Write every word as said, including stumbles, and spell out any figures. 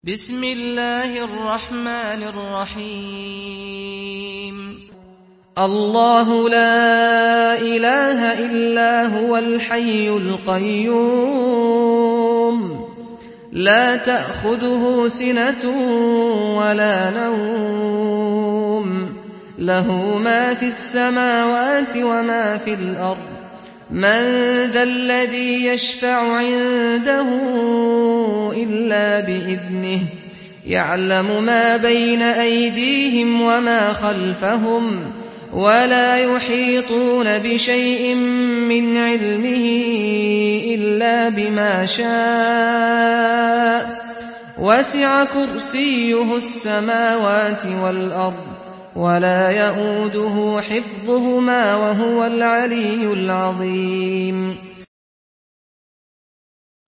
بسم الله الرحمن الرحيم الله لا إله إلا هو الحي القيوم لا تأخذه سنة ولا نوم له ما في السماوات وما في الأرض من ذا الذي يشفع عنده إلا بإذنه يعلم ما بين أيديهم وما خلفهم ولا يحيطون بشيء من علمه إلا بما شاء وسع كرسيه السماوات والأرض ولا يئوده حفظهما وهو العلي العظيم